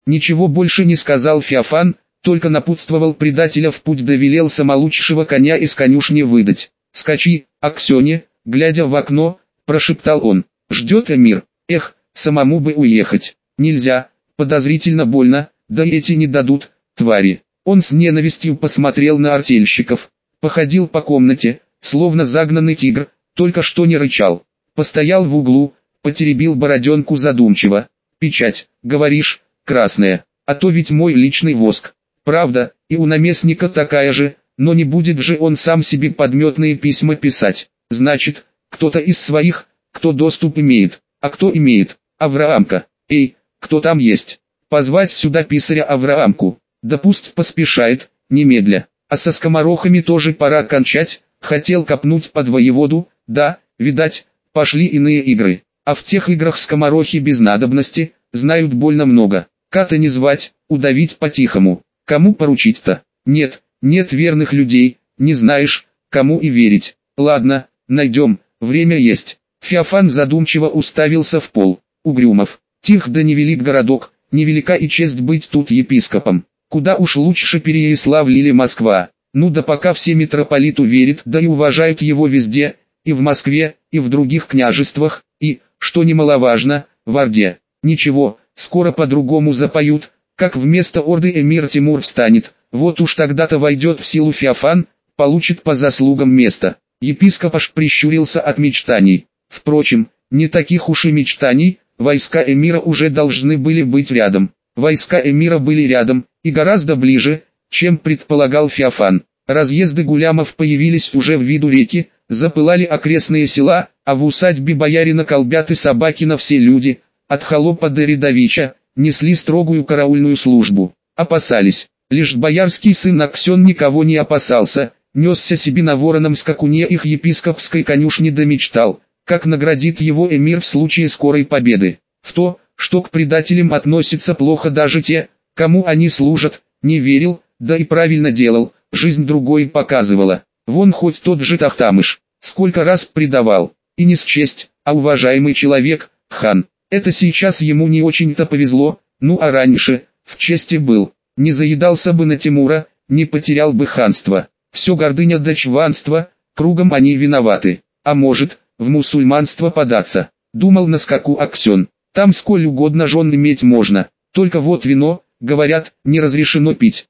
Ничего больше не сказал Феофан, только напутствовал предателя в путь да велел самолучшего коня из конюшни выдать. «Скачи, Аксёне», глядя в окно, прошептал он. «Ждет Эмир. Эх, самому бы уехать. Нельзя, подозрительно больно, да эти не дадут, твари». Он с ненавистью посмотрел на артельщиков, походил по комнате, словно загнанный тигр, только что не рычал. Постоял в углу, потеребил бороденку задумчиво. «Печать, говоришь, красная, а то ведь мой личный воск. Правда, и у наместника такая же, но не будет же он сам себе подметные письма писать. Значит, кто-то из своих, кто доступ имеет. А кто имеет? Авраамка. Эй, кто там есть? Позвать сюда писаря Авраамку. Да пусть поспешает, немедля. А со скоморохами тоже пора кончать. Хотел копнуть под воеводу, да, видать, пошли иные игры. А в тех играх скоморохи без надобности, знают больно много. Ката не звать, удавить по-тихому. Кому поручить-то? Нет, нет верных людей, не знаешь, кому и верить. Ладно, найдем, время есть. Феофан задумчиво уставился в пол. Угрюмов. Тих да невелик городок, невелика и честь быть тут епископом. Куда уж лучше Переяславль или Москва. Ну да пока все митрополиту верят, да и уважают его везде, и в Москве, и в других княжествах, и, что немаловажно, в Орде. Ничего, скоро по-другому запоют, как вместо Орды эмир Тимур встанет, вот уж тогда-то войдет в силу Феофан, получит по заслугам место. Епископ аж прищурился от мечтаний. Впрочем, не таких уж и мечтаний, войска эмира уже должны были быть рядом. Войска эмира были рядом, и гораздо ближе, чем предполагал Феофан. Разъезды гулямов появились уже в виду реки, запылали окрестные села, а в усадьбе боярина Колбяты Собакина все люди, от холопа до рядовича, несли строгую караульную службу. Опасались. Лишь боярский сын Аксен никого не опасался, несся себе на вороном скакуне их епископской конюшни да мечтал, как наградит его эмир в случае скорой победы. В то, что к предателям относятся плохо даже те, кому они служат, не верил, да и правильно делал, жизнь другой показывала. Вон хоть тот же Тахтамыш, сколько раз предавал, и не счесть, а уважаемый человек, хан. Это сейчас ему не очень-то повезло, ну а раньше, в чести был, не заедался бы на Тимура, не потерял бы ханство. Все гордыня да чванство, кругом они виноваты. А может, в мусульманство податься, думал на скаку Аксен. Там сколь угодно жен иметь можно, только вот вино, говорят, не разрешено пить.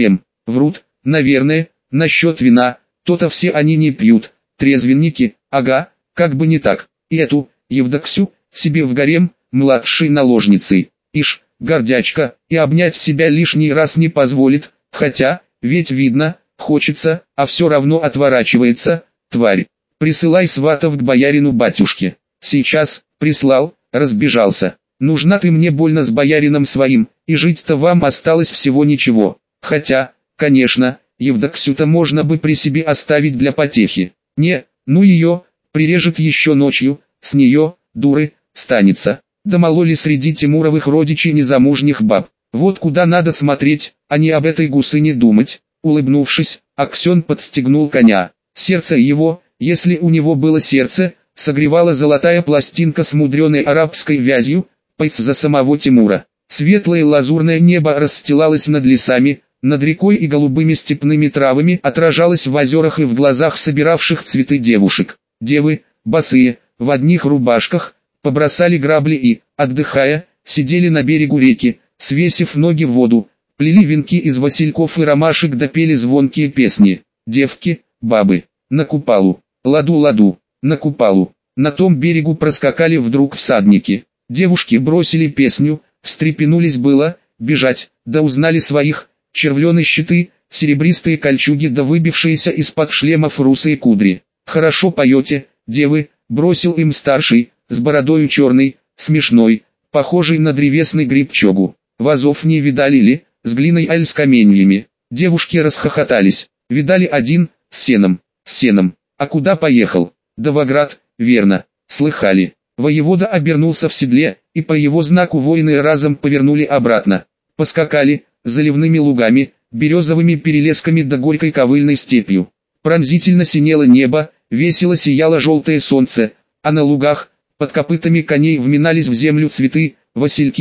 Врут, наверное, насчет вина, то-то все они не пьют, трезвенники, ага, как бы не так. И эту, Евдоксю, себе в гарем, младшей наложницей. Ишь, гордячка, и обнять себя лишний раз не позволит, хотя, ведь видно, хочется, а все равно отворачивается, тварь. Присылай сватов к боярину батюшке. Сейчас, прислал, разбежался. Нужна ты мне больно с боярином своим, и жить-то вам осталось всего ничего. Хотя, конечно, Евдоксю-то можно бы при себе оставить для потехи. Не, ну ее, прирежет еще ночью, с нее, дуры, станется. Да мало ли среди Тимуровых родичей незамужних баб. Вот куда надо смотреть, а не об этой гусыне думать. Улыбнувшись, Аксен подстегнул коня. Сердце его, если у него было сердце, согревала золотая пластинка с мудреной арабской вязью, пойц за самого Тимура. Светлое лазурное небо расстилалось над лесами, над рекой и голубыми степными травами отражалось в озерах и в глазах собиравших цветы девушек. Девы, босые, в одних рубашках, побросали грабли и, отдыхая, сидели на берегу реки, свесив ноги в воду, плели венки из васильков и ромашек да пели звонкие песни. Девки, бабы, на Купалу, ладу-ладу, на Купалу. На том берегу проскакали вдруг всадники. Девушки бросили песню, встрепенулись было, бежать, да узнали своих, червленые щиты, серебристые кольчуги да выбившиеся из-под шлемов русые кудри. «Хорошо поете, девы», бросил им старший, с бородою черной, смешной, похожий на древесный гриб чогу. «Вазов не видали ли, с глиной аль с каменьями?» Девушки расхохотались. «Видали один, с сеном, с сеном. А куда поехал?» «Да в Оград, верно, слыхали». Воевода обернулся в седле, и по его знаку воины разом повернули обратно. Поскакали, заливными лугами, березовыми перелесками да горькой ковыльной степью. Пронзительно синело небо, весело сияло желтое солнце, а на лугах, под копытами коней вминались в землю цветы, васильки,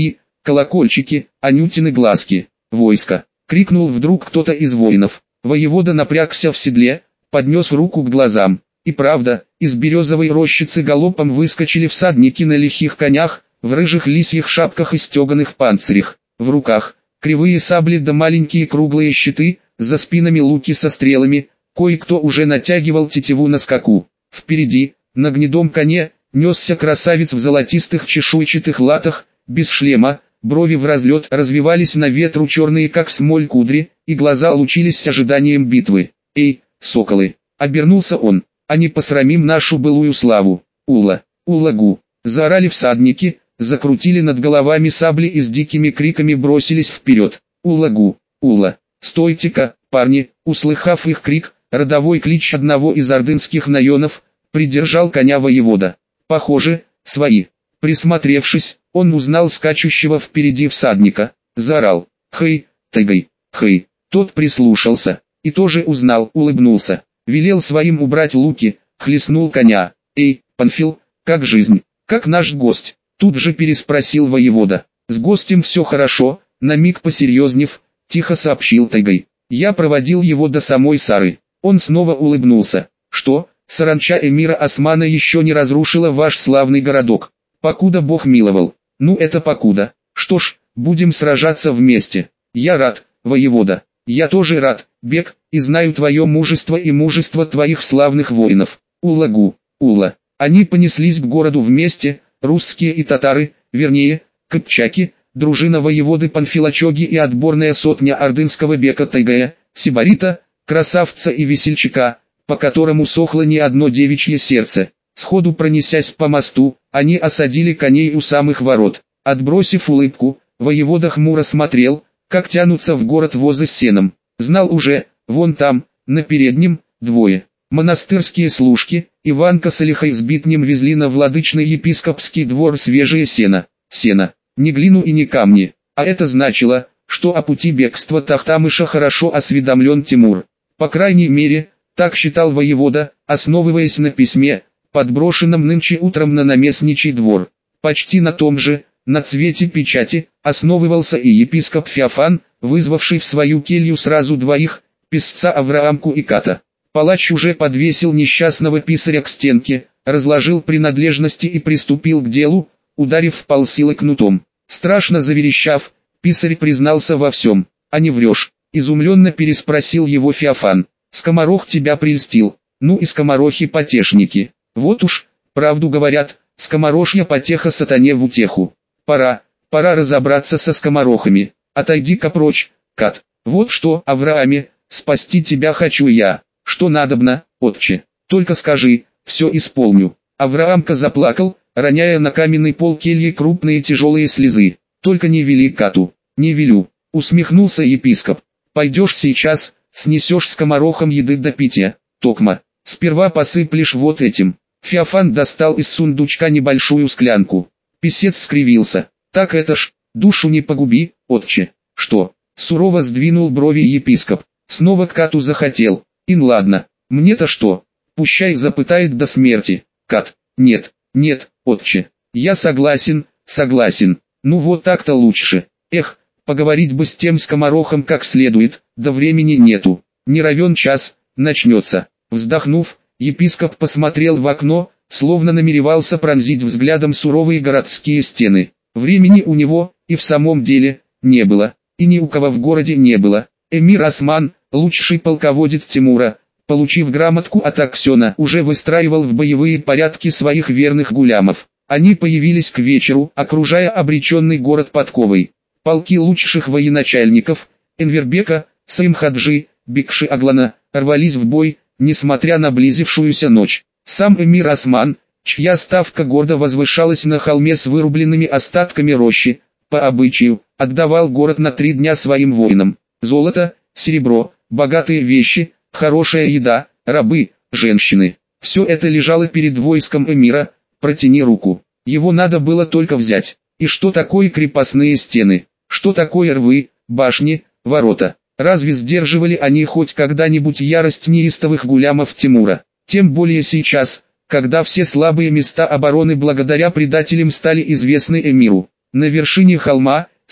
колокольчики, анютины глазки, войско!» — крикнул вдруг кто-то из воинов. Воевода напрягся в седле, поднес руку к глазам. И правда, из березовой рощицы галопом выскочили всадники на лихих конях, в рыжих лисьих шапках и стеганых панцирях. В руках кривые сабли да маленькие круглые щиты, за спинами луки со стрелами, кое-кто уже натягивал тетиву на скаку. Впереди, на гнедом коне, несся красавец в золотистых чешуйчатых латах, без шлема, брови в разлет развивались на ветру черные как смоль кудри, и глаза лучились ожиданием битвы. «Эй, соколы!» — обернулся он. «А не посрамим нашу былую славу! Ула! Улагу!» — заорали всадники, закрутили над головами сабли и с дикими криками бросились вперед. «Улагу! Ула! Стойте-ка, парни!» Услыхав их крик, родовой клич одного из ордынских наенов, придержал коня воевода. «Похоже, свои!» Присмотревшись, он узнал скачущего впереди всадника, заорал: «Хей, тыгай, хей!» Тот прислушался и тоже узнал, улыбнулся, велел своим убрать луки, хлестнул коня. «Эй, Панфил, как жизнь, как наш гость?» Тут же переспросил воевода. «С гостем все хорошо», на миг посерьезнев, тихо сообщил Тайгай. «Я проводил его до самой Сары». Он снова улыбнулся. «Что, саранча эмира Османа еще не разрушила ваш славный городок?» «Покуда Бог миловал». «Ну это покуда. Что ж, будем сражаться вместе». «Я рад, воевода». «Я тоже рад, Бек, и знаю твое мужество и мужество твоих славных воинов». «Улагу, Ула». Они понеслись к городу вместе, русские и татары, вернее, кыпчаки, дружина воеводы Панфилочоги и отборная сотня ордынского Бека Тайгая, Сибарита, красавца и весельчака, по которому сохло не одно девичье сердце. Сходу пронесясь по мосту, они осадили коней у самых ворот. Отбросив улыбку, воевода хмуро смотрел, как тянутся в город возы с сеном. Знал уже, вон там, на переднем, двое. Монастырские служки, Иванка с Алихой с Битнем везли на владычный епископский двор свежее сено. Сено, не глину и не камни. А это значило, что о пути бегства Тахтамыша хорошо осведомлен Тимур. По крайней мере, так считал воевода, основываясь на письме, подброшенном нынче утром на наместничий двор. Почти на том же, на цвете печати, основывался и епископ Феофан, вызвавший в свою келью сразу двоих, писца Авраамку и Ката. Палач уже подвесил несчастного писаря к стенке, разложил принадлежности и приступил к делу, ударив вполсилы кнутом. Страшно заверещав, писарь признался во всем. «А не врешь?» — изумленно переспросил его Феофан. «Скоморох тебя прельстил, ну и скоморохи-потешники. Вот уж, правду говорят, скоморожья потеха сатане в утеху. Пора разобраться со скоморохами. Отойди-ка прочь, Кат. Вот что, Аврааме, спасти тебя хочу я. Что надобно, отче? Только скажи, все исполню». Авраамка заплакал, роняя на каменный пол кельи крупные тяжелые слезы. «Только не вели Кату». «Не велю», — усмехнулся епископ. «Пойдешь сейчас, снесешь скоморохам еды до питья, токма. Сперва посыплешь вот этим». Феофан достал из сундучка небольшую склянку. Писец скривился. «Так это ж, душу не погуби, отче». «Что?» — сурово сдвинул брови епископ. «Снова к Кату захотел. Ин ладно, мне-то что? Пущай запытает до смерти». «Кат, нет, отче. Я согласен. Ну вот так-то лучше. Эх, поговорить бы с тем скоморохом как следует, да времени нету. Не равен час, начнется». Вздохнув, епископ посмотрел в окно, словно намеревался пронзить взглядом суровые городские стены. Времени у него, и в самом деле, не было, и ни у кого в городе не было. Эмир Осман, лучший полководец Тимура, получив грамотку от Аксена, уже выстраивал в боевые порядки своих верных гулямов. Они появились к вечеру, окружая обреченный город подковой. Полки лучших военачальников, Энвербека, Саимхаджи, Бекши Аглана, рвались в бой, несмотря на близившуюся ночь. Сам эмир Осман, чья ставка гордо возвышалась на холме с вырубленными остатками рощи, по обычаю, отдавал город на 3 дня своим воинам. Золото, серебро, богатые вещи, хорошая еда, рабы, женщины. Все это лежало перед войском эмира. Протяни руку. Его надо было только взять. И что такое крепостные стены? Что такое рвы, башни, ворота? Разве сдерживали они хоть когда-нибудь ярость неистовых гулямов Тимура? Тем более сейчас, когда все слабые места обороны благодаря предателям стали известны эмиру. На вершине холма,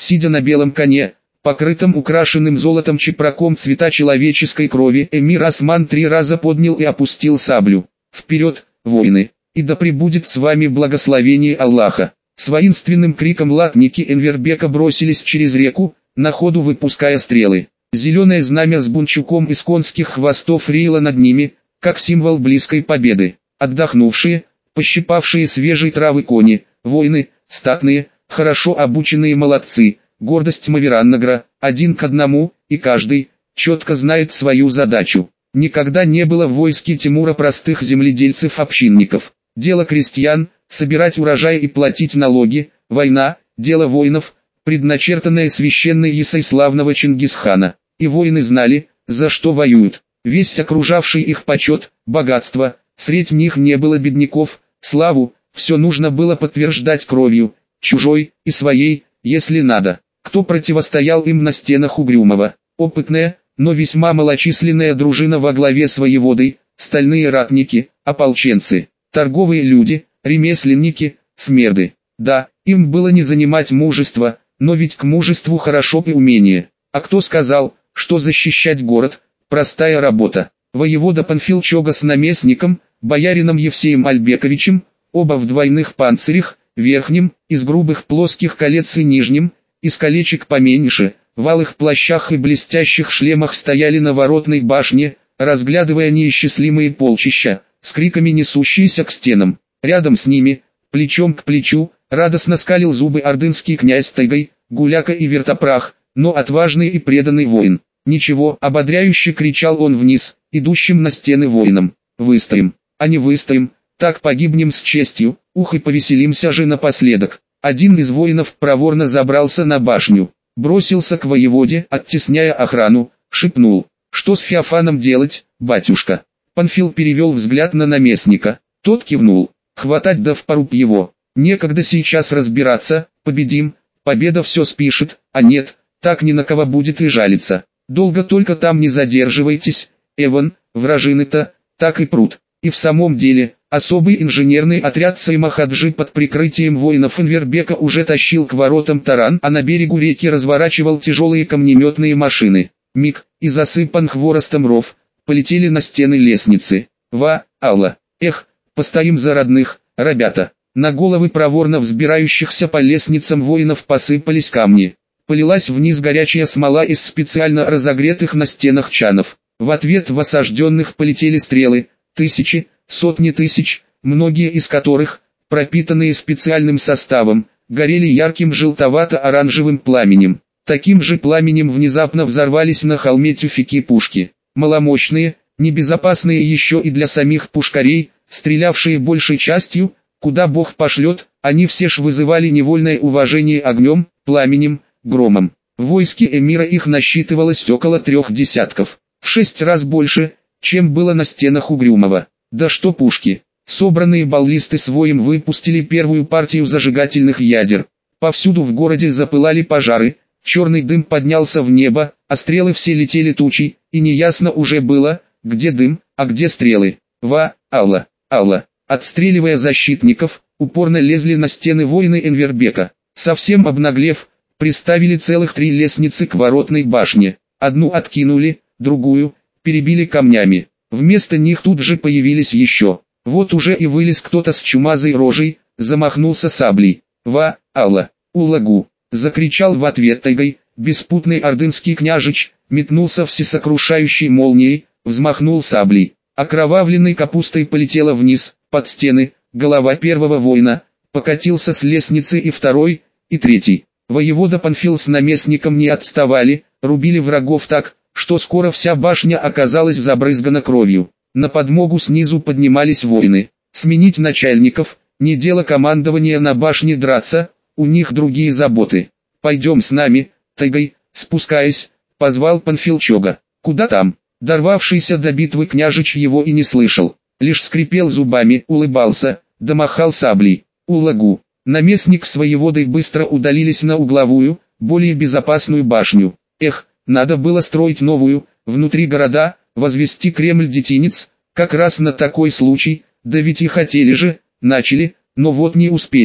сидя на белом коне, покрытым украшенным золотом чепраком цвета человеческой крови, эмир Осман 3 раза поднял и опустил саблю. «Вперед, воины! И да пребудет с вами благословение Аллаха!» С воинственным криком латники Энвербека бросились через реку, на ходу выпуская стрелы. Зеленое знамя с бунчуком из конских хвостов реяло над ними, как символ близкой победы. Отдохнувшие, пощипавшие свежей травы кони, воины, статные, хорошо обученные молодцы, гордость Мавераннагра, 1 к 1, и каждый четко знает свою задачу. Никогда не было в войске Тимура простых земледельцев-общинников. Дело крестьян – собирать урожай и платить налоги, война – дело воинов, предначертанное священной Исой славного Чингисхана. И воины знали, за что воюют. Весь окружавший их почет, богатство, средь них не было бедняков, славу, все нужно было подтверждать кровью, чужой и своей, если надо. Кто противостоял им на стенах Угрюмова? Опытная, но весьма малочисленная дружина во главе с воеводой, стальные ратники, ополченцы, торговые люди, ремесленники, смерды. Да, им было не занимать мужества, но ведь к мужеству хорошо и умение. А кто сказал, что защищать город – простая работа? Воевода Панфил Чога с наместником, боярином Евсеем Альбековичем, оба в двойных панцирях, верхним, из грубых плоских колец и нижним, из колечек поменьше, в алых плащах и блестящих шлемах стояли на воротной башне, разглядывая неисчислимые полчища, с криками несущиеся к стенам. Рядом с ними, плечом к плечу, радостно скалил зубы ордынский князь Тайгай, Гуляка и Вертопрах, но отважный и преданный воин. «Ничего», — ободряюще кричал он вниз, идущим на стены воинам. «Выстоим, а не выстоим, так погибнем с честью, ух и повеселимся же напоследок». Один из воинов проворно забрался на башню, бросился к воеводе, оттесняя охрану, шепнул: «Что с Феофаном делать, батюшка?» Панфил перевел взгляд на наместника, тот кивнул: «Хватать да в поруб его, некогда сейчас разбираться, победим, победа все спишет, а нет, так ни на кого будет и жалиться. Долго только там не задерживайтесь, Эван, вражины-то, так и прут». И в самом деле, особый инженерный отряд Саймахаджи под прикрытием воинов Энвербека уже тащил к воротам таран, а на берегу реки разворачивал тяжелые камнеметные машины. Миг, и засыпан хворостом ров, полетели на стены лестницы. Алла, эх, постоим за родных, ребята. На головы проворно взбирающихся по лестницам воинов посыпались камни. Полилась вниз горячая смола из специально разогретых на стенах чанов. В ответ в осажденных полетели стрелы, тысячи, сотни тысяч, многие из которых, пропитанные специальным составом, горели ярким желтовато-оранжевым пламенем. Таким же пламенем внезапно взорвались на холме тюфяки пушки. Маломощные, небезопасные еще и для самих пушкарей, стрелявшие большей частью, куда Бог пошлет, они все ж вызывали невольное уважение огнем, пламенем, громом. В войске эмира их насчитывалось около 3 десятков, в 6 раз больше, чем было на стенах Угрюмова. Да что пушки! Собранные баллисты с воем выпустили первую партию зажигательных ядер. Повсюду в городе запылали пожары, черный дым поднялся в небо, а стрелы все летели тучей, и неясно уже было, где дым, а где стрелы. Алла. Отстреливая защитников, упорно лезли на стены воины Энвербека. Совсем обнаглев, приставили целых 3 лестницы к воротной башне. Одну откинули, другую перебили камнями. Вместо них тут же появились еще. Вот уже и вылез кто-то с чумазой рожей, замахнулся саблей. Алла, улагу! Закричал в ответ Тайгай, беспутный ордынский княжич, метнулся всесокрушающей молнией, взмахнул саблей. Окровавленной капустой полетела вниз, под стены, голова первого воина, покатился с лестницы и второй, и третий. Воевода Панфил с наместником не отставали, рубили врагов так, что скоро вся башня оказалась забрызгана кровью. На подмогу снизу поднимались воины. Сменить начальников, не дело командования на башне драться, у них другие заботы. «Пойдем с нами, Тайгай», спускаясь, позвал Панфил Чога. «Куда там?» Дорвавшийся до битвы княжич его и не слышал. Лишь скрипел зубами, улыбался, домахал саблей. Улагу. Наместник с воеводой быстро удалились на угловую, более безопасную башню. Эх, надо было строить новую, внутри города, возвести Кремль-детинец, как раз на такой случай, да ведь и хотели же, начали, но вот не успели.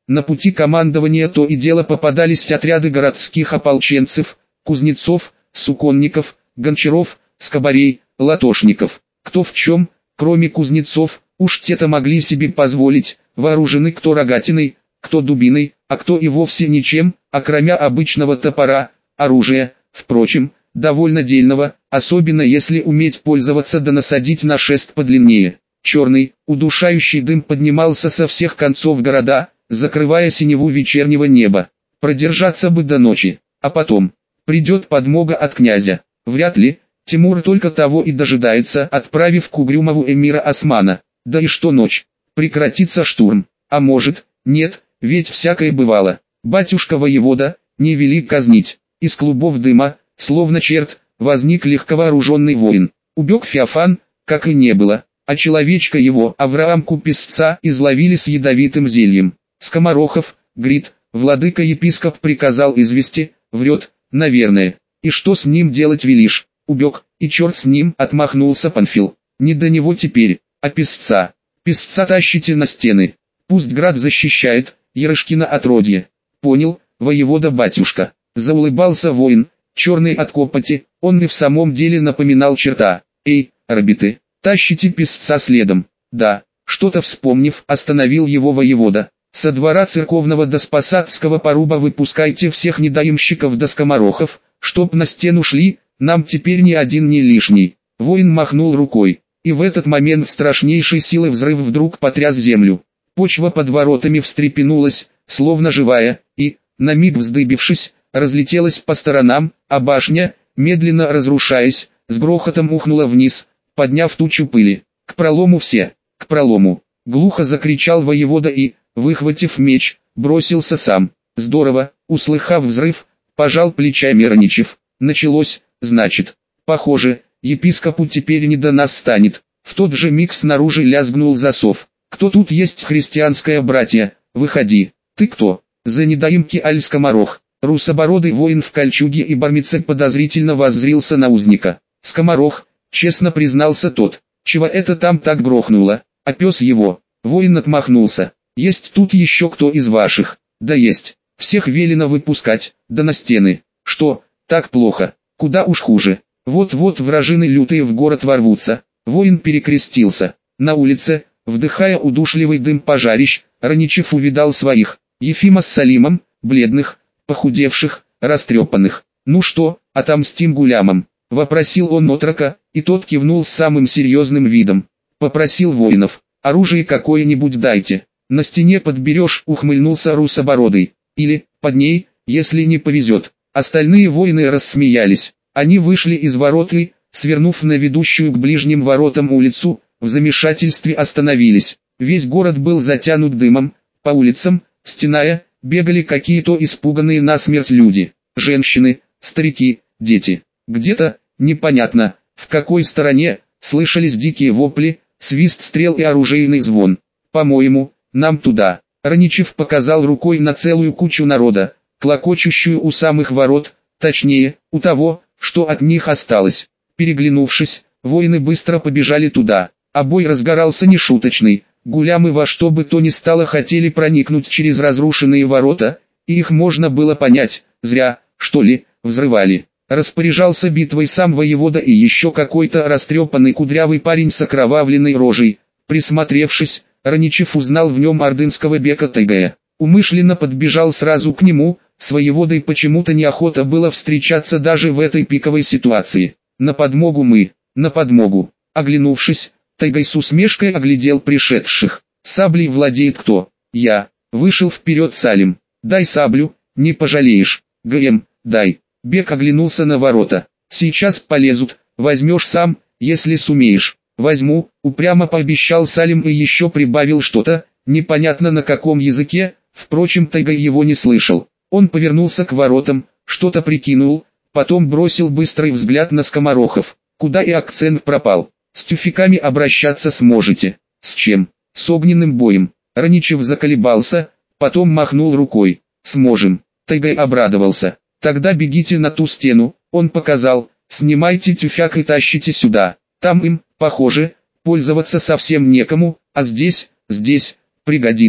На пути командования то и дело попадались отряды городских ополченцев, кузнецов, суконников, гончаров, скобарей, латошников. Кто в чем, кроме кузнецов, уж те-то могли себе позволить, вооружены кто рогатиной, кто дубиной, а кто и вовсе ничем, окромя обычного топора, оружия, впрочем, довольно дельного, особенно если уметь пользоваться да насадить на шест подлиннее. Черный, удушающий дым поднимался со всех концов города, закрывая синеву вечернего неба. Продержаться бы до ночи, а потом придет подмога от князя. Вряд ли, Тимур только того и дожидается, отправив к угрюмову эмира Османа. Да и что ночь? Прекратится штурм. А может, нет, ведь всякое бывало. Батюшка воевода, не вели казнить. Из клубов дыма, словно черт, возник легковооруженный воин. Убег Феофан, как и не было, а человечка его, Авраамку песца, изловили с ядовитым зельем. Скоморохов, Грит, владыка-епископ приказал извести, врет, наверное. И что с ним делать велишь? Убег, и черт с ним, отмахнулся Панфил. Не до него теперь, а песца. Песца тащите на стены. Пусть град защищает, Ярышкино отродье. Понял, воевода-батюшка. Заулыбался воин, черный от копоти, он и в самом деле напоминал черта. Эй, орбиты, тащите песца следом. Да, что-то вспомнив, остановил его воевода. Со двора церковного до Спасатского поруба выпускайте всех недоимщиков до скоморохов, чтоб на стену шли, нам теперь ни один не лишний. Воин махнул рукой, и в этот момент страшнейшей силы взрыв вдруг потряс землю. Почва под воротами встрепенулась, словно живая, и, на миг вздыбившись, разлетелась по сторонам, а башня, медленно разрушаясь, с грохотом ухнула вниз, подняв тучу пыли. «К пролому все! К пролому!» — глухо закричал воевода и, выхватив меч, бросился сам. «Здорово!» — услыхав взрыв, пожал плечами Раничев. «Началось, значит. Похоже, епископу теперь не до нас станет». В тот же миг снаружи лязгнул засов. «Кто тут есть, христианское братья? Выходи!» «Ты кто?» «За недоимки аль скоморох». Русобородый воин в кольчуге и бармице подозрительно воззрился на узника. «Скоморох», — честно признался тот. «Чего это там так грохнуло? А пес его?» Воин отмахнулся. «Есть тут еще кто из ваших?» «Да есть. Всех велено выпускать, да на стены». «Что, так плохо? Куда уж хуже. Вот-вот вражины лютые в город ворвутся». Воин перекрестился. На улице, вдыхая удушливый дым пожарищ, Раничев увидал своих. Ефима с Салимом, бледных, похудевших, растрепанных. «Ну что, отомстим гулямам?» — вопросил он отрока, и тот кивнул с самым серьезным видом. Попросил воинов: «Оружие какое-нибудь дайте. На стене подберешь», — ухмыльнулся Русобородый. «Или, под ней, если не повезет». Остальные воины рассмеялись. Они вышли из ворот и, свернув на ведущую к ближним воротам улицу, в замешательстве остановились. Весь город был затянут дымом, по улицам, стеная, бегали какие-то испуганные насмерть люди, женщины, старики, дети. Где-то, непонятно, в какой стороне, слышались дикие вопли, свист стрел и оружейный звон. «По-моему, нам туда». Раничев показал рукой на целую кучу народа, клокочущую у самых ворот, точнее, у того, что от них осталось. Переглянувшись, воины быстро побежали туда, а бой разгорался нешуточный. Гулямы во что бы то ни стало хотели проникнуть через разрушенные ворота, и их можно было понять, зря, что ли, взрывали. Распоряжался битвой сам воевода и еще какой-то растрепанный кудрявый парень с окровавленной рожей. Присмотревшись, Раничев узнал в нем ордынского бека Тайгая. Умышленно подбежал сразу к нему, с воеводой почему-то неохота было встречаться даже в этой пиковой ситуации. «На подмогу мы, на подмогу». Оглянувшись, Тайгай с усмешкой оглядел пришедших. «Саблей владеет кто?» «Я». Вышел вперед Салим. «Дай саблю, не пожалеешь». «ГМ, дай». Бек оглянулся на ворота. «Сейчас полезут, возьмешь сам, если сумеешь». «Возьму», упрямо пообещал Салим и еще прибавил что-то, непонятно на каком языке, впрочем Тайгай его не слышал. Он повернулся к воротам, что-то прикинул, потом бросил быстрый взгляд на скоморохов. Куда и акцент пропал. «С тюфяками обращаться сможете». «С чем?» «С огненным боем». Раничев заколебался, потом махнул рукой. «Сможем». Тайгай обрадовался. «Тогда бегите на ту стену», он показал, «снимайте тюфяк и тащите сюда. Там им, похоже, пользоваться совсем некому, а здесь, пригодится».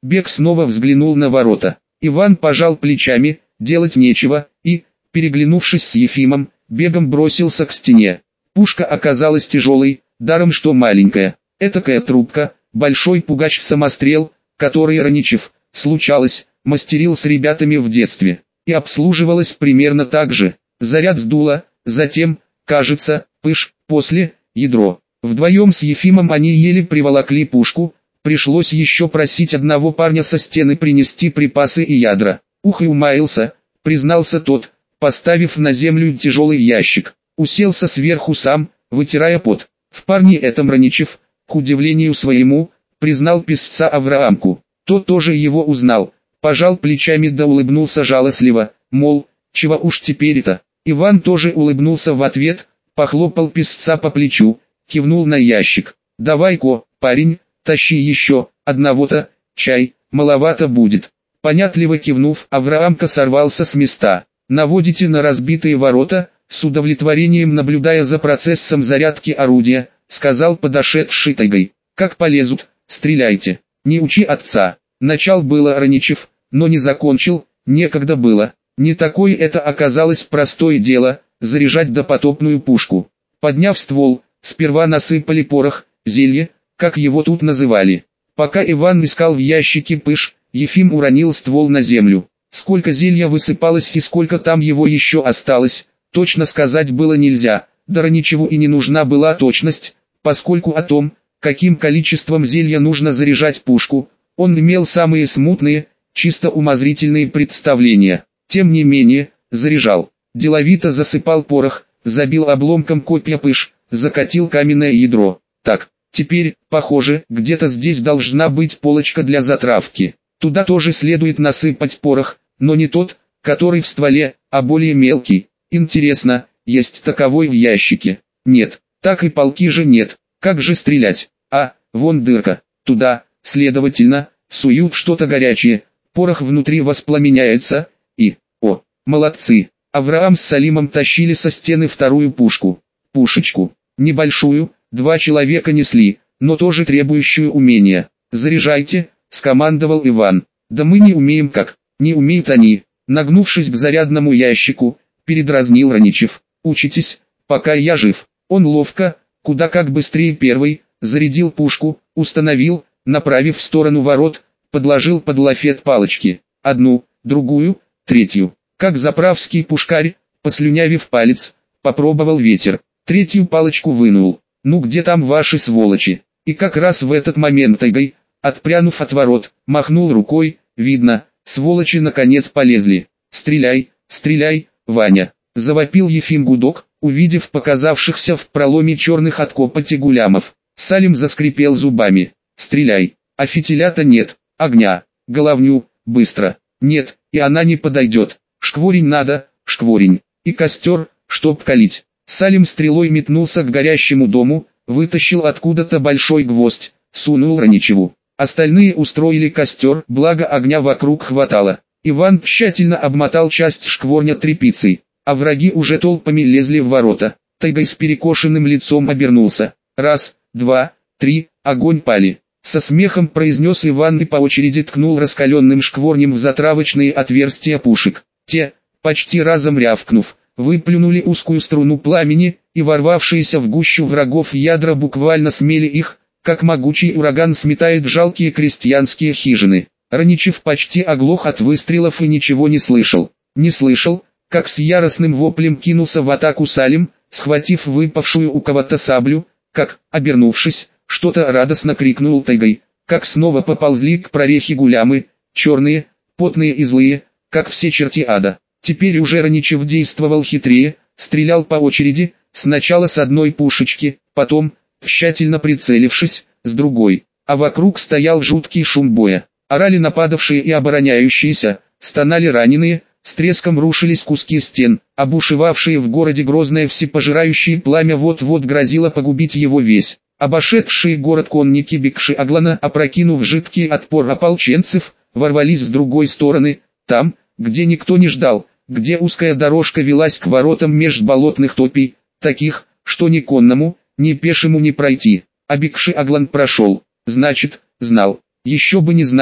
Бег снова взглянул на ворота. Иван пожал плечами, делать нечего, и, переглянувшись с Ефимом, бегом бросился к стене. Пушка оказалась тяжелой, даром что маленькая. Этакая трубка, большой пугач-самострел, который Раничев, случалось, мастерил с ребятами в детстве. И обслуживалась примерно так же. Заряд сдуло, затем, кажется, пыш, после, ядро. Вдвоем с Ефимом они еле приволокли пушку, пришлось еще просить одного парня со стены принести припасы и ядра. Ух и умаился, признался тот, поставив на землю тяжелый ящик. Уселся сверху сам, вытирая пот. В парне этом Раничев, к удивлению своему, признал писца Авраамку. Тот тоже его узнал, пожал плечами да улыбнулся жалостливо, мол, чего уж теперь-то. Иван тоже улыбнулся в ответ, похлопал писца по плечу, кивнул на ящик. «Давай-ка, парень, тащи еще, одного-то, чай, маловато будет». Понятливо кивнув, Авраамка сорвался с места. «Наводите на разбитые ворота», с удовлетворением наблюдая за процессом зарядки орудия, сказал подошедший Тайгой. «Как полезут, стреляйте, не учи отца». Начал было Раничев, но не закончил, некогда было. Не такое это оказалось простое дело, заряжать допотопную пушку. Подняв ствол, сперва насыпали порох, зелье, как его тут называли. Пока Иван искал в ящике пыш, Ефим уронил ствол на землю. Сколько зелья высыпалось и сколько там его еще осталось, точно сказать было нельзя, да Раничеву и не нужна была точность, поскольку о том, каким количеством зелья нужно заряжать пушку, он имел самые смутные, чисто умозрительные представления. Тем не менее, заряжал. Деловито засыпал порох, забил обломком копья пыш, закатил каменное ядро. Так, теперь, похоже, где-то здесь должна быть полочка для затравки. Туда тоже следует насыпать порох, но не тот, который в стволе, а более мелкий. Интересно, есть таковой в ящике? Нет, так и полки же нет. Как же стрелять? А, вон дырка. Туда, следовательно, суют что-то горячее. Порох внутри воспламеняется, и, о, молодцы. Авраам с Салимом тащили со стены вторую пушку. Пушечку. Небольшую, 2 человека несли, но тоже требующую умения. «Заряжайте», — скомандовал Иван. «Да мы не умеем как». «Не умеют они». Нагнувшись к зарядному ящику, передразнил Раничев. «Учитесь, пока я жив». Он ловко, куда как быстрее первый, зарядил пушку, установил, направив в сторону ворот, подложил под лафет палочки. Одну, другую, третью. Как заправский пушкарь, послюнявив палец, попробовал ветер. Третью палочку вынул. «Ну где там ваши сволочи?» И как раз в этот момент Тайгой, отпрянув от ворот, махнул рукой, видно, сволочи наконец полезли. «Стреляй, стреляй, Ваня!» Завопил Ефим Гудок, увидев показавшихся в проломе черных от копоти гулямов. Салим заскрипел зубами. «Стреляй, а фитиля-то нет, огня, головню, быстро!» «Нет, и она не подойдет, шкворень надо, шкворень, и костер, чтоб калить». Салим стрелой метнулся к горящему дому, вытащил откуда-то большой гвоздь, сунул Раничеву. Остальные устроили костер, благо огня вокруг хватало. Иван тщательно обмотал часть шкворня тряпицей, а враги уже толпами лезли в ворота. Тайгой с перекошенным лицом обернулся. «Раз, два, три, огонь пали!» Со смехом произнес Иван и по очереди ткнул раскаленным шкворнем в затравочные отверстия пушек. Те, почти разом рявкнув, выплюнули узкую струну пламени, и ворвавшиеся в гущу врагов ядра буквально смели их, как могучий ураган сметает жалкие крестьянские хижины. Раничев почти оглох от выстрелов и ничего не слышал. Не слышал, как с яростным воплем кинулся в атаку Салим, схватив выпавшую у кого-то саблю, как, обернувшись, что-то радостно крикнул Тайгой, как снова поползли к прорехе гулямы, черные, потные и злые, как все черти ада. Теперь уже Раничев действовал хитрее, стрелял по очереди, сначала с одной пушечки, потом, тщательно прицелившись, с другой. А вокруг стоял жуткий шум боя. Орали нападавшие и обороняющиеся, стонали раненые, с треском рушились куски стен, а бушевавшее в городе грозное всепожирающее пламя вот-вот грозило погубить его весь. Обошедшие город конники Бекши-Аглана, опрокинув жидкий отпор ополченцев, ворвались с другой стороны, там, где никто не ждал, где узкая дорожка велась к воротам межболотных топий, таких, что ни конному, ни пешему не пройти. А Бекши-Аглан прошел, значит, знал. Еще бы не знать,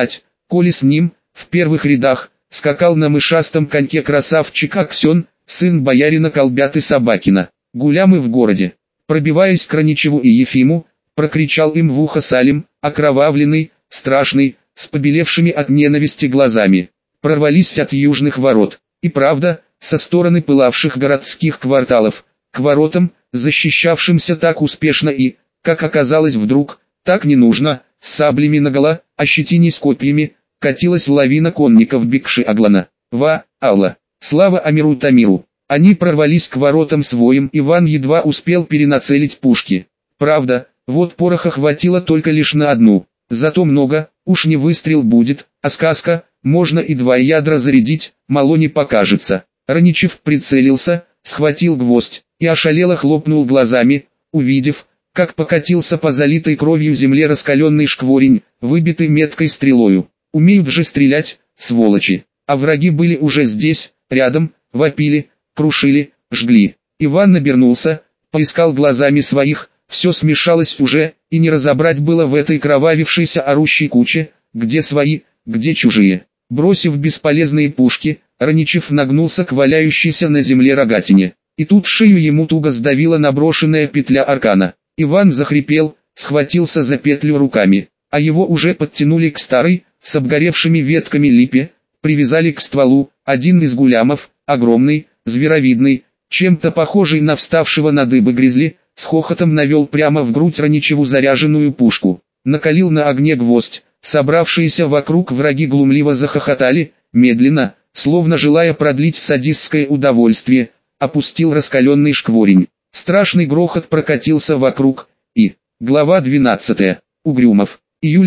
коли с ним, в первых рядах, скакал на мышастом коньке красавчик Аксен, сын боярина Колбяты Собакина. Гулямы в городе. Пробиваясь к Раничеву и Ефиму, прокричал им в ухо Салим, окровавленный, страшный, с побелевшими от ненависти глазами. Прорвались от южных ворот. И правда, со стороны пылавших городских кварталов, к воротам, защищавшимся так успешно и, как оказалось вдруг, так не нужно, с саблями наголо, ощетинясь копьями, катилась лавина конников Бекши-Аглана. Алла! Слава Амиру Тамиру! Они прорвались к воротам с воем, Иван едва успел перенацелить пушки. Правда, вот пороха хватило только лишь на одну, зато много, уж не выстрел будет, а сказка, можно и 2 ядра зарядить, мало не покажется. Раничев прицелился, схватил гвоздь и ошалело хлопнул глазами, увидев, как покатился по залитой кровью земле раскаленный шкворень, выбитый меткой стрелою. Умеют же стрелять, сволочи. А враги были уже здесь, рядом, вопили, крушили, жгли. Иван набернулся, поискал глазами своих, все смешалось уже, и не разобрать было в этой кровавившейся орущей куче, где свои, где чужие. Бросив бесполезные пушки, Раничев нагнулся к валяющейся на земле рогатине. И тут шею ему туго сдавила наброшенная петля аркана. Иван захрипел, схватился за петлю руками, а его уже подтянули к старой, с обгоревшими ветками липе, привязали к стволу. Один из гулямов, огромный, зверовидный, чем-то похожий на вставшего на дыбы гризли, с хохотом навел прямо в грудь Раничеву заряженную пушку. Накалил на огне гвоздь, собравшиеся вокруг враги глумливо захохотали, медленно, словно желая продлить садистское удовольствие, опустил раскаленный шкворень. Страшный грохот прокатился вокруг, и... Глава 12. Угрюмов. Июль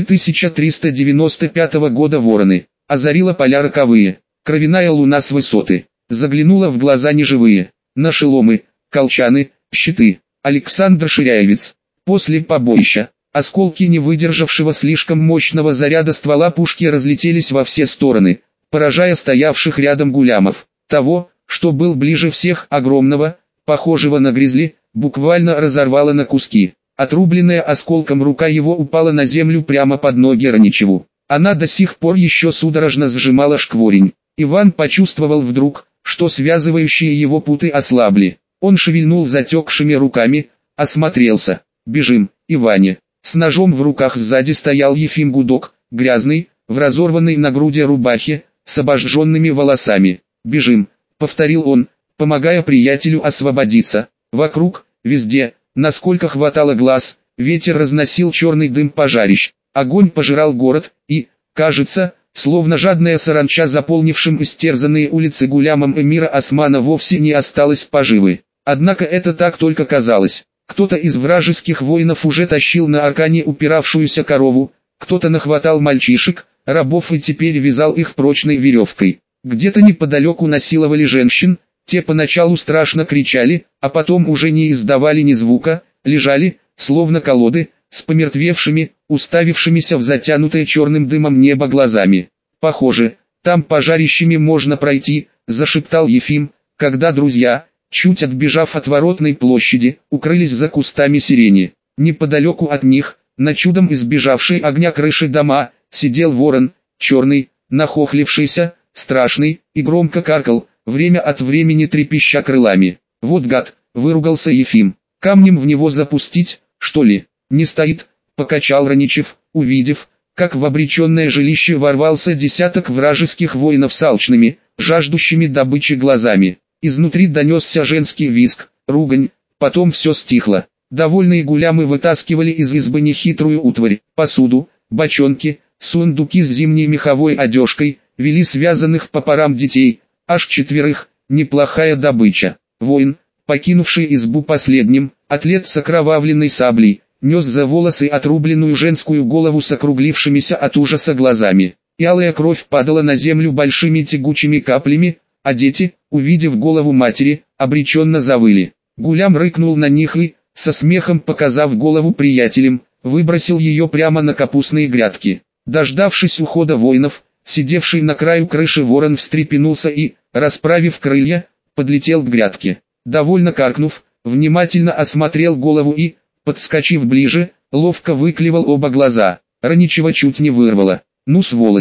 1395 года. Вороны. Озарила поля роковые. Кровяная луна с высоты. Заглянула в глаза неживые. На шеломы, колчаны, щиты. Александр Ширяевец. После побоища. Осколки не выдержавшего слишком мощного заряда ствола пушки разлетелись во все стороны, поражая стоявших рядом гулямов. Того, что был ближе всех, огромного, похожего на гризли, буквально разорвало на куски. Отрубленная осколком рука его упала на землю прямо под ноги Раничеву. Она до сих пор еще судорожно сжимала шкворень. Иван почувствовал вдруг, что связывающие его путы ослабли. Он шевельнул затекшими руками, осмотрелся. «Бежим, Иване!» С ножом в руках сзади стоял Ефим Гудок, грязный, в разорванной на груди рубахе, с обожженными волосами. «Бежим!» — повторил он, помогая приятелю освободиться. Вокруг, везде, насколько хватало глаз, ветер разносил черный дым пожарищ. Огонь пожирал город, и, кажется, словно жадная саранча, заполнившим истерзанные улицы гулямом эмира Османа, вовсе не осталось поживы. Однако это так только казалось. Кто-то из вражеских воинов уже тащил на аркане упиравшуюся корову, кто-то нахватал мальчишек, рабов и теперь вязал их прочной веревкой. Где-то неподалеку насиловали женщин, те поначалу страшно кричали, а потом уже не издавали ни звука, лежали, словно колоды, с помертвевшими, уставившимися в затянутое черным дымом небо глазами. «Похоже, там пожарищами можно пройти», — зашептал Ефим, когда друзья, чуть отбежав от Воротной площади, укрылись за кустами сирени. Неподалеку от них, на чудом избежавшей огня крыши дома, сидел ворон, черный, нахохлившийся, страшный, и громко каркал, время от времени трепеща крылами. «Вот гад!» — выругался Ефим. «Камнем в него запустить, что ли?» «Не стоит», — покачал Раничев, увидев, как в обреченное жилище ворвался десяток вражеских воинов с алчными, жаждущими добычи глазами. Изнутри донесся женский визг, ругань, потом все стихло. Довольные гулямы вытаскивали из избы нехитрую утварь, посуду, бочонки, сундуки с зимней меховой одежкой, вели связанных по парам детей, аж 4, неплохая добыча. Воин, покинувший избу последним, атлет с окровавленной саблей, нес за волосы отрубленную женскую голову с округлившимися от ужаса глазами. И алая кровь падала на землю большими тягучими каплями, а дети, увидев голову матери, обреченно завыли. Гулям рыкнул на них и, со смехом показав голову приятелям, выбросил ее прямо на капустные грядки. Дождавшись ухода воинов, сидевший на краю крыши ворон встрепенулся и, расправив крылья, подлетел к грядке. Довольно каркнув, внимательно осмотрел голову и, подскочив ближе, ловко выклевал оба глаза. Раничева чуть не вырвало. «Ну сволочь!»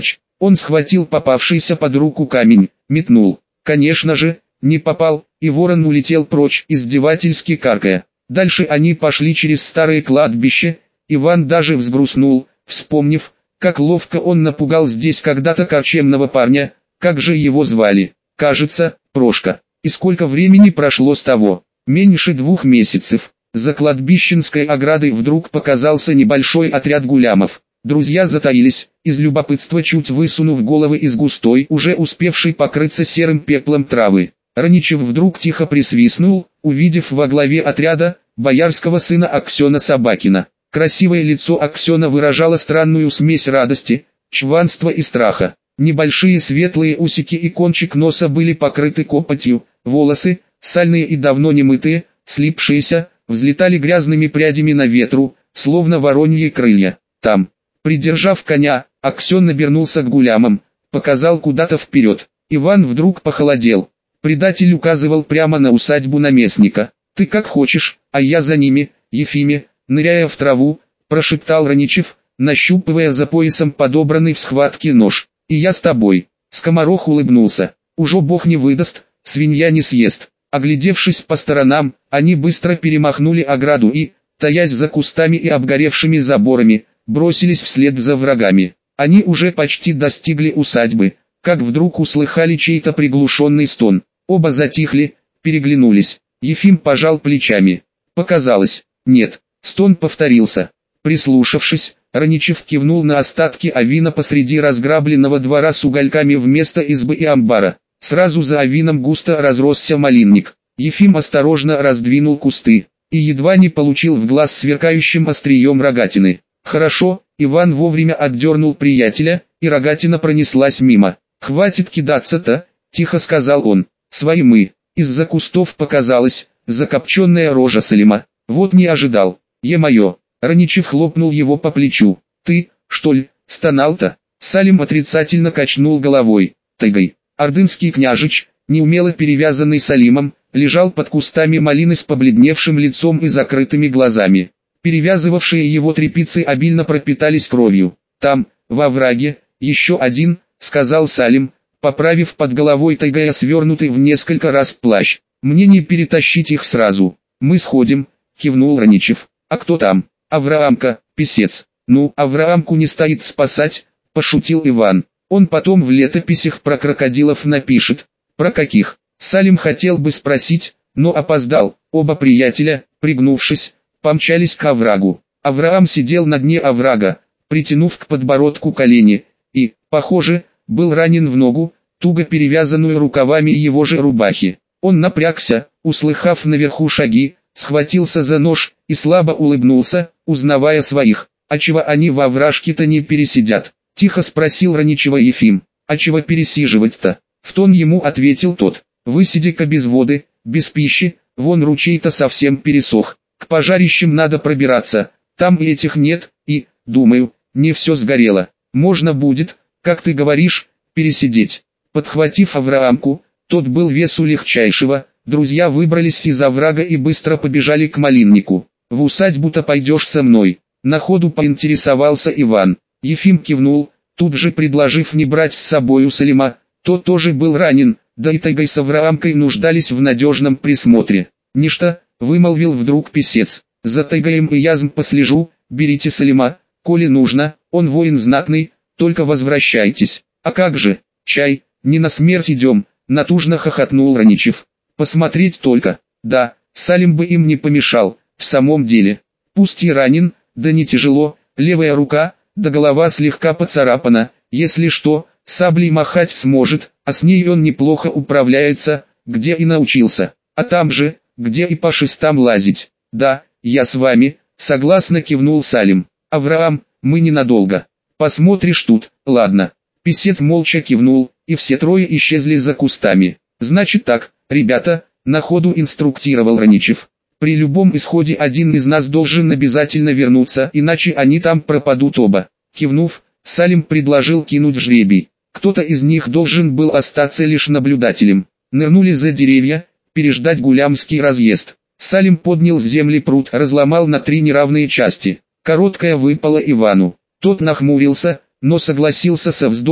Он схватил попавшийся под руку камень, метнул. Конечно же, не попал, и ворон улетел прочь, издевательски каркая. Дальше они пошли через старое кладбище. Иван даже взгрустнул, вспомнив, как ловко он напугал здесь когда-то кочевного парня. Как же его звали? Кажется, Прошка. И сколько времени прошло с того? Меньше 2 месяцев. За кладбищенской оградой вдруг показался небольшой отряд гулямов. Друзья затаились, из любопытства чуть высунув головы из густой, уже успевшей покрыться серым пеплом травы. Раничев вдруг тихо присвистнул, увидев во главе отряда боярского сына Аксена Собакина. Красивое лицо Аксена выражало странную смесь радости, чванства и страха. Небольшие светлые усики и кончик носа были покрыты копотью, волосы, сальные и давно немытые, слипшиеся, взлетали грязными прядями на ветру, словно вороньи крылья. Там, придержав коня, Аксен обернулся к гулямам, показал куда-то вперед. Иван вдруг похолодел. Предатель указывал прямо на усадьбу наместника. «Ты как хочешь, а я за ними, Ефиме», ныряя в траву, прошептал Раничев, нащупывая за поясом подобранный в схватке нож. «И я с тобой». Скоморох улыбнулся. «Уже Бог не выдаст, свинья не съест». Оглядевшись по сторонам, они быстро перемахнули ограду и, таясь за кустами и обгоревшими заборами, бросились вслед за врагами. Они уже почти достигли усадьбы, как вдруг услыхали чей-то приглушенный стон. Оба затихли, переглянулись. Ефим пожал плечами. Показалось. Нет, стон повторился. Прислушавшись, Раничев кивнул на остатки авина посреди разграбленного двора с угольками вместо избы и амбара. Сразу за авином густо разросся малинник. Ефим осторожно раздвинул кусты и едва не получил в глаз сверкающим острием рогатины. Хорошо, Иван вовремя отдернул приятеля, и рогатина пронеслась мимо. «Хватит кидаться-то», — тихо сказал он. «Свои мы». Из-за кустов показалась закопченная рожа Салима. «Вот не ожидал. Е-мое». Раничев хлопнул его по плечу. «Ты, что ли, стонал-то?» Салим отрицательно качнул головой. «Тайгой». Ордынский княжич, неумело перевязанный Салимом, лежал под кустами малины с побледневшим лицом и закрытыми глазами. Перевязывавшие его тряпицы обильно пропитались кровью. «Там, во враге, еще один», — сказал Салим, поправив под головой тайгая свернутый в несколько раз плащ. «Мне не перетащить их сразу». «Мы сходим», — кивнул Раничев. «А кто там?» «Авраамка, писец». «Ну, Авраамку не стоит спасать», — пошутил Иван. «Он потом в летописях про крокодилов напишет». «Про каких?» Салим хотел бы спросить, но опоздал. Оба приятеля, пригнувшись, помчались к оврагу. Авраам сидел на дне оврага, притянув к подбородку колени, и, похоже, был ранен в ногу, туго перевязанную рукавами его же рубахи. Он напрягся, услыхав наверху шаги, схватился за нож и слабо улыбнулся, узнавая своих. «А чего они во овражке-то не пересидят?» — тихо спросил Раничева Ефим. «А чего пересиживать-то?» — в тон ему ответил тот. «Высиди-ка без воды, без пищи, вон ручей-то совсем пересох. К пожарищам надо пробираться, там и этих нет, и, думаю, не все сгорело. Можно будет, как ты говоришь, пересидеть». Подхватив Авраамку, тот был весу легчайшего, друзья выбрались из оврага и быстро побежали к малиннику. «В усадьбу-то пойдешь со мной?» — на ходу поинтересовался Иван. Ефим кивнул, тут же предложив не брать с собою Салима. Тот тоже был ранен, да и тайгой с Авраамкой нуждались в надежном присмотре. «Ничто», — вымолвил вдруг писец, — «за тайгаем и язм послежу, берите Салима, коли нужно, он воин знатный, только возвращайтесь». «А как же, чай, не на смерть идем», — натужно хохотнул Раничев. «Посмотреть только». «Да, Салим бы им не помешал, в самом деле. Пусть и ранен, да не тяжело, левая рука, да голова слегка поцарапана, если что, саблей махать сможет, а с ней он неплохо управляется, где и научился, а там же, где и по шестам лазить». «Да, я с вами», — согласно кивнул Салим. «Авраам, мы ненадолго. Посмотришь тут, ладно». Писец молча кивнул, и все трое исчезли за кустами. «Значит так, ребята», — на ходу инструктировал Раничев. «При любом исходе один из нас должен обязательно вернуться, иначе они там пропадут оба». Кивнув, Салим предложил кинуть жребий. Кто-то из них должен был остаться лишь наблюдателем. Нырнули за деревья, переждать гулямский разъезд. Салим поднял с земли прут, разломал на 3 неравные части. Короткая выпала Ивану. Тот нахмурился, но согласился со вздохом,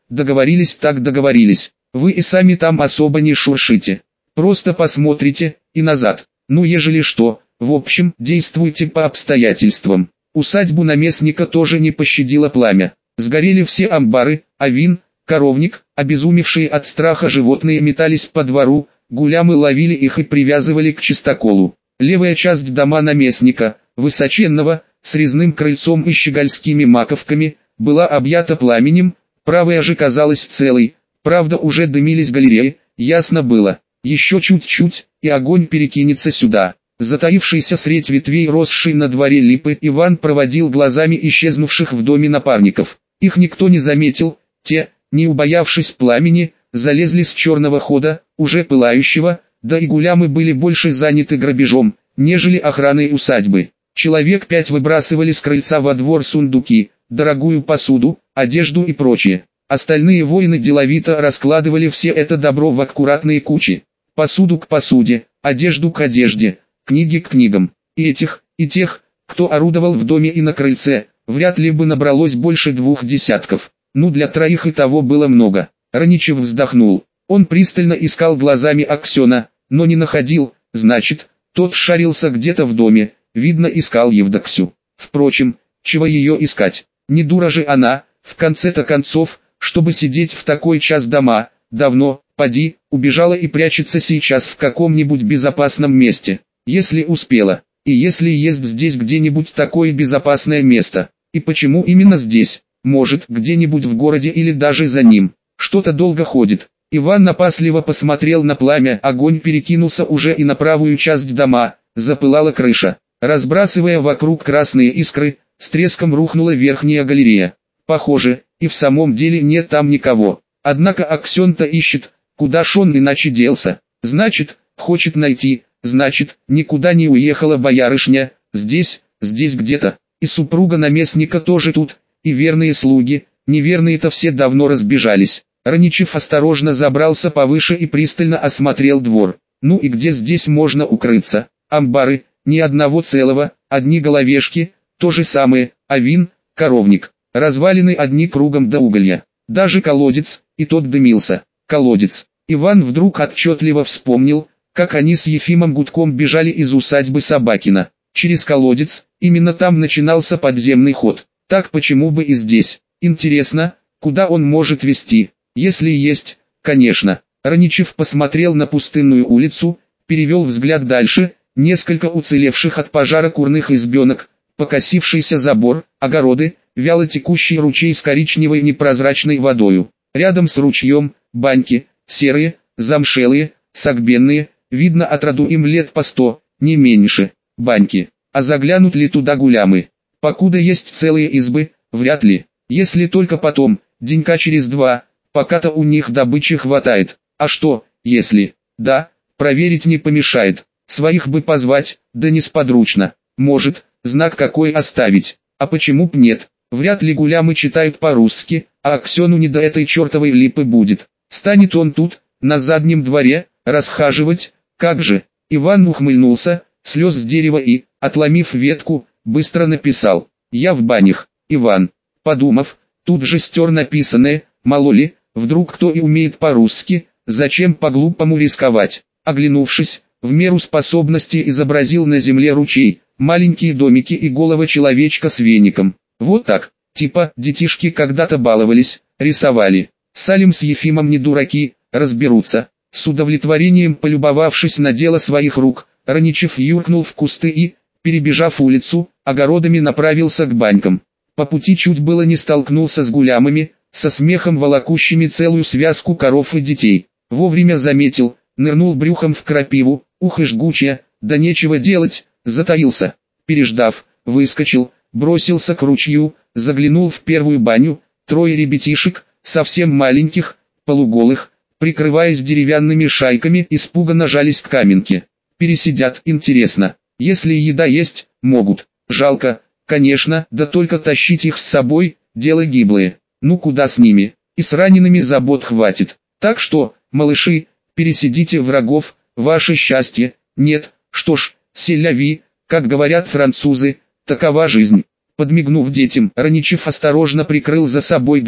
договорились так договорились. Вы и сами там особо не шуршите. Просто посмотрите, и назад. Ну ежели что, в общем, действуйте по обстоятельствам. Усадьбу наместника тоже не пощадило пламя. Сгорели все амбары, а вин, коровник, обезумевшие от страха животные метались по двору, гулямы ловили их и привязывали к чистоколу. Левая часть дома наместника, высоченного, с резным крыльцом и щегольскими маковками, была объята пламенем, правая же казалась целой, правда уже дымились галереи, ясно было, еще чуть-чуть, и огонь перекинется сюда. Затаившийся средь ветвей росшей на дворе липы Иван проводил глазами исчезнувших в доме напарников. Их никто не заметил, те, не убоявшись пламени, залезли с черного хода, уже пылающего, да и гулямы были больше заняты грабежом, нежели охраной усадьбы. Человек 5 выбрасывали с крыльца во двор сундуки, дорогую посуду, одежду и прочее. Остальные воины деловито раскладывали все это добро в аккуратные кучи. Посуду к посуде, одежду к одежде, книги к книгам. И этих, и тех, кто орудовал в доме и на крыльце, вряд ли бы набралось больше 2 десятков. Ну для троих и того было много. Раничев вздохнул. Он пристально искал глазами Аксена, но не находил, значит, тот шарился где-то в доме, видно искал Евдоксю. Впрочем, чего ее искать? Не дура же она, в конце-то концов, чтобы сидеть в такой час дома, давно, поди, убежала и прячется сейчас в каком-нибудь безопасном месте, если успела, и если есть здесь где-нибудь такое безопасное место, и почему именно здесь, может где-нибудь в городе или даже за ним, что-то долго ходит. Иван напасливо посмотрел на пламя, огонь перекинулся уже и на правую часть дома, запылала крыша, разбрасывая вокруг красные искры, с треском рухнула верхняя галерея. Похоже, и в самом деле нет там никого. Однако Аксен-то ищет, куда ж он иначе делся. Значит, хочет найти, значит, никуда не уехала боярышня, здесь где-то. И супруга наместника тоже тут, и верные слуги, неверные-то все давно разбежались. Раничев осторожно забрался повыше и пристально осмотрел двор. Ну и где здесь можно укрыться? Амбары, ни одного целого, одни головешки, то же самое, а вин, коровник. Развалины одни кругом до уголья. Даже колодец, и тот дымился. Колодец. Иван вдруг отчетливо вспомнил, как они с Ефимом гудком бежали из усадьбы Собакина. Через колодец, именно там начинался подземный ход. Так почему бы и здесь? Интересно, куда он может вести? Если есть, конечно. Раничев посмотрел на пустынную улицу, перевел взгляд дальше, несколько уцелевших от пожара курных избенок, покосившийся забор, огороды, вяло текущий ручей с коричневой непрозрачной водою. Рядом с ручьем, баньки, серые, замшелые, согбенные, видно от роду им лет по 100, не меньше, баньки. А заглянут ли туда гулямы? Покуда есть целые избы, вряд ли. Если только потом, денька через 2, пока-то у них добычи хватает. А что, если? Да, проверить не помешает. Своих бы позвать, да несподручно. Может, знак какой оставить. А почему б нет? Вряд ли гулямы читают по-русски, а Аксену не до этой чертовой липы будет. Станет он тут, на заднем дворе, расхаживать, как же? Иван ухмыльнулся, слез с дерева и, отломив ветку, быстро написал: «Я в банях, Иван». Подумав, тут же стер написанное, мало ли, вдруг кто и умеет по-русски, зачем по-глупому рисковать. Оглянувшись, в меру способности изобразил на земле ручей, маленькие домики и голова человечка с веником. Вот так, типа, детишки когда-то баловались, рисовали. Салим с Ефимом не дураки, разберутся. С удовлетворением полюбовавшись на дело своих рук, Раничев юркнул в кусты и, перебежав улицу, огородами направился к банькам. По пути чуть было не столкнулся с гулямами, со смехом волокущими целую связку коров и детей. Вовремя заметил, нырнул брюхом в крапиву, ух и жгучая, да нечего делать, затаился. Переждав, выскочил, бросился к ручью, заглянул в первую баню, 3 ребятишек, совсем маленьких, полуголых, прикрываясь деревянными шайками, испуганно жались к каменке. Пересидят, интересно. Если еда есть, могут. Жалко, конечно, да только тащить их с собой, дело гиблое. Ну куда с ними? И с ранеными забот хватит. Так что, малыши, пересидите врагов, ваше счастье. Нет, что ж, селяви, как говорят французы, такова жизнь. Подмигнув детям, Раничев осторожно прикрыл за собой дверь.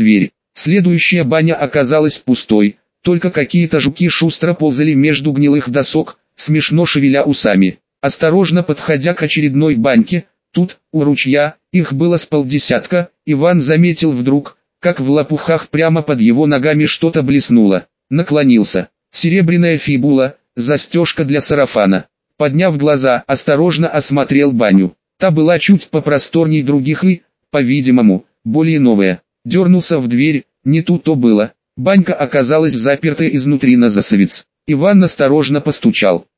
Следующая баня оказалась пустой, только какие-то жуки шустро ползали между гнилых досок, смешно шевеля усами. Осторожно подходя к очередной баньке, тут, у ручья, их было с полдесятка, Иван заметил вдруг, как в лопухах прямо под его ногами что-то блеснуло. Наклонился. Серебряная фибула, застежка для сарафана. Подняв глаза, осторожно осмотрел баню. Та была чуть попросторней других и, по-видимому, более новая. Дернулся в дверь, не тут-то было. Банька оказалась заперта изнутри на засовец. Иван осторожно постучал.